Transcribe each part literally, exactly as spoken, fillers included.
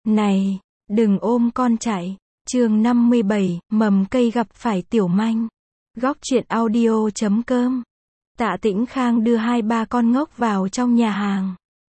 Này, đừng ôm con chạy. Chương năm mươi bảy, mầm cây gặp phải Tiểu Manh. Góc truyện audio chấm com. Tạ Tĩnh Khang đưa hai ba con ngốc vào trong nhà hàng.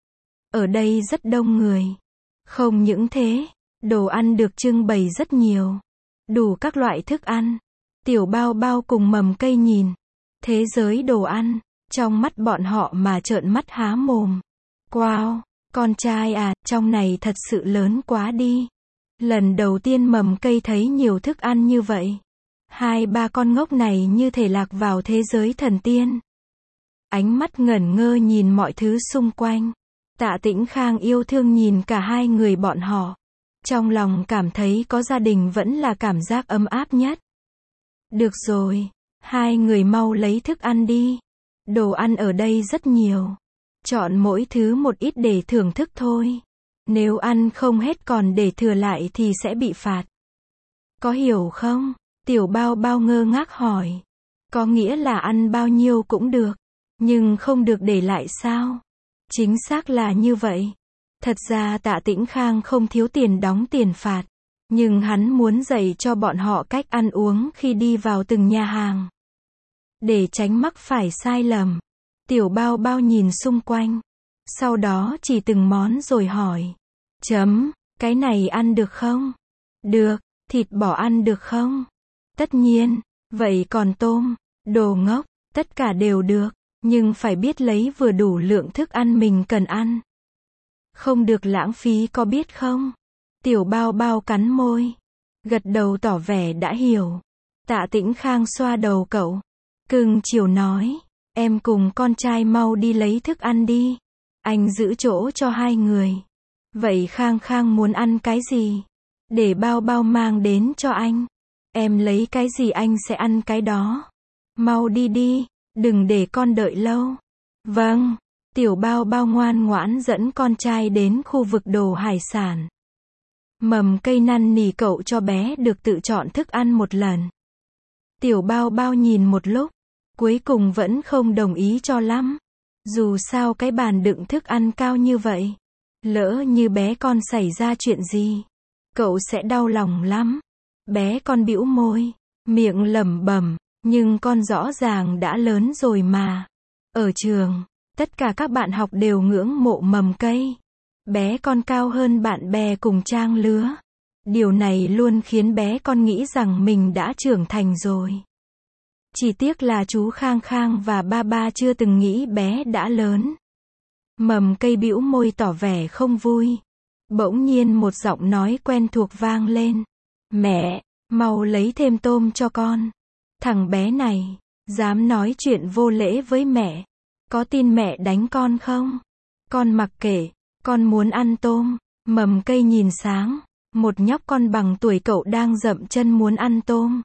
Ở đây rất đông người. Không những thế, đồ ăn được trưng bày rất nhiều. Đủ các loại thức ăn. Tiểu Bao Bao cùng mầm cây nhìn thế giới đồ ăn, trong mắt bọn họ mà trợn mắt há mồm. Wow, con trai à, trong này thật sự lớn quá đi. Lần đầu tiên mầm cây thấy nhiều thức ăn như vậy. Hai ba con ngốc này như thể lạc vào thế giới thần tiên. Ánh mắt ngẩn ngơ nhìn mọi thứ xung quanh. Tạ Tĩnh Khang yêu thương nhìn cả hai người bọn họ. Trong lòng cảm thấy có gia đình vẫn là cảm giác ấm áp nhất. Được rồi, hai người mau lấy thức ăn đi. Đồ ăn ở đây rất nhiều. Chọn mỗi thứ một ít để thưởng thức thôi. Nếu ăn không hết còn để thừa lại thì sẽ bị phạt. Có hiểu không? Tiểu Bao Bao ngơ ngác hỏi. Có nghĩa là ăn bao nhiêu cũng được, nhưng không được để lại sao? Chính xác là như vậy. Thật ra Tạ Tĩnh Khang không thiếu tiền đóng tiền phạt, nhưng hắn muốn dạy cho bọn họ cách ăn uống khi đi vào từng nhà hàng. Để tránh mắc phải sai lầm. Tiểu Bao Bao nhìn xung quanh, sau đó chỉ từng món rồi hỏi. Chấm, cái này ăn được không? Được. Thịt bò ăn được không? Tất nhiên. Vậy còn tôm? Đồ ngốc, tất cả đều được, nhưng phải biết lấy vừa đủ lượng thức ăn mình cần ăn. Không được lãng phí có biết không? Tiểu Bao Bao cắn môi, gật đầu tỏ vẻ đã hiểu. Tạ Tĩnh Khang xoa đầu cậu, cưng chiều nói, em cùng con trai mau đi lấy thức ăn đi. Anh giữ chỗ cho hai người. Vậy Khang Khang muốn ăn cái gì? Để Bao Bao mang đến cho anh. Em lấy cái gì anh sẽ ăn cái đó. Mau đi đi, đừng để con đợi lâu. Vâng. Tiểu Bao Bao ngoan ngoãn dẫn con trai đến khu vực đồ hải sản. Mầm cây năn nỉ cậu cho bé được tự chọn thức ăn một lần. Tiểu Bao Bao nhìn một lúc, cuối cùng vẫn không đồng ý cho lắm. Dù sao cái bàn đựng thức ăn cao như vậy, lỡ như bé con xảy ra chuyện gì, cậu sẽ đau lòng lắm. Bé con bĩu môi, miệng lẩm bẩm, nhưng con rõ ràng đã lớn rồi mà. Ở trường, tất cả các bạn học đều ngưỡng mộ mầm cây. Bé con cao hơn bạn bè cùng trang lứa. Điều này luôn khiến bé con nghĩ rằng mình đã trưởng thành rồi. Chỉ tiếc là chú Khang Khang và ba ba chưa từng nghĩ bé đã lớn. Mầm cây bĩu môi tỏ vẻ không vui. Bỗng nhiên một giọng nói quen thuộc vang lên. Mẹ, mau lấy thêm tôm cho con. Thằng bé này, dám nói chuyện vô lễ với mẹ. Có tin mẹ đánh con không? Con mặc kệ, con muốn ăn tôm. Mầm cây nhìn sáng, một nhóc con bằng tuổi cậu đang dậm chân muốn ăn tôm.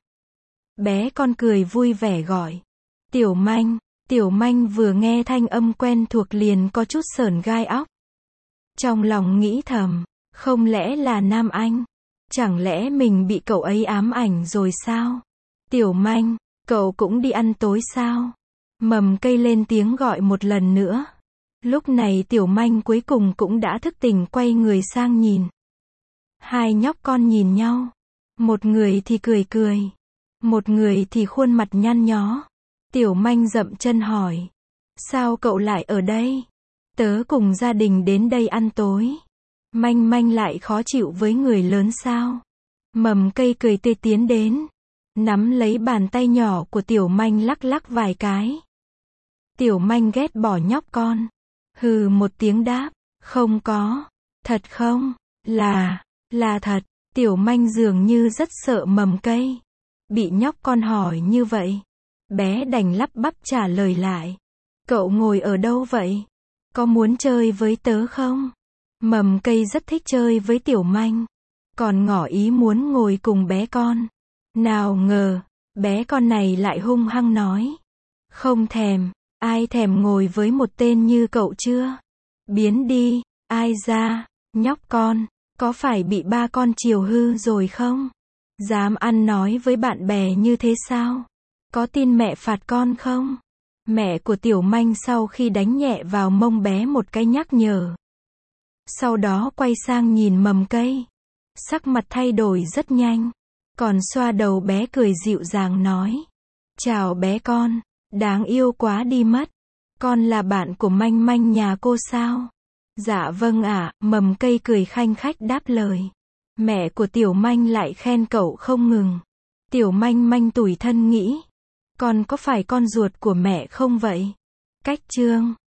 Bé con cười vui vẻ gọi. Tiểu Manh. Tiểu Manh vừa nghe thanh âm quen thuộc liền có chút sởn gai óc. Trong lòng nghĩ thầm, không lẽ là Nam Anh? Chẳng lẽ mình bị cậu ấy ám ảnh rồi sao? Tiểu Manh, cậu cũng đi ăn tối sao? Mầm cây lên tiếng gọi một lần nữa. Lúc này Tiểu Manh cuối cùng cũng đã thức tỉnh quay người sang nhìn. Hai nhóc con nhìn nhau. Một người thì cười cười. Một người thì khuôn mặt nhăn nhó. Tiểu Manh dậm chân hỏi. Sao cậu lại ở đây? Tớ cùng gia đình đến đây ăn tối. Manh Manh lại khó chịu với người lớn sao? Mầm cây cười tươi tiến đến, nắm lấy bàn tay nhỏ của Tiểu Manh lắc lắc vài cái. Tiểu Manh ghét bỏ nhóc con. Hừ một tiếng đáp. Không có. Thật không? Là, là thật. Tiểu Manh dường như rất sợ mầm cây. Bị nhóc con hỏi như vậy, bé đành lắp bắp trả lời lại. Cậu ngồi ở đâu vậy? Có muốn chơi với tớ không? Mầm cây rất thích chơi với Tiểu Manh, còn ngỏ ý muốn ngồi cùng bé con. Nào ngờ, bé con này lại hung hăng nói. Không thèm, ai thèm ngồi với một tên như cậu chưa? Biến đi, ai ra, nhóc con, có phải bị ba con chiều hư rồi không? Dám ăn nói với bạn bè như thế sao? Có tin mẹ phạt con không? Mẹ của Tiểu Manh sau khi đánh nhẹ vào mông bé một cái nhắc nhở. Sau đó quay sang nhìn mầm cây. Sắc mặt thay đổi rất nhanh. Còn xoa đầu bé cười dịu dàng nói. Chào bé con, đáng yêu quá đi mất. Con là bạn của Manh Manh nhà cô sao? Dạ vâng ạ, mầm cây cười khanh khách đáp lời. Mẹ của Tiểu Manh lại khen cậu không ngừng. Tiểu Manh Manh tủi thân nghĩ. Con có phải con ruột của mẹ không vậy? Cách chương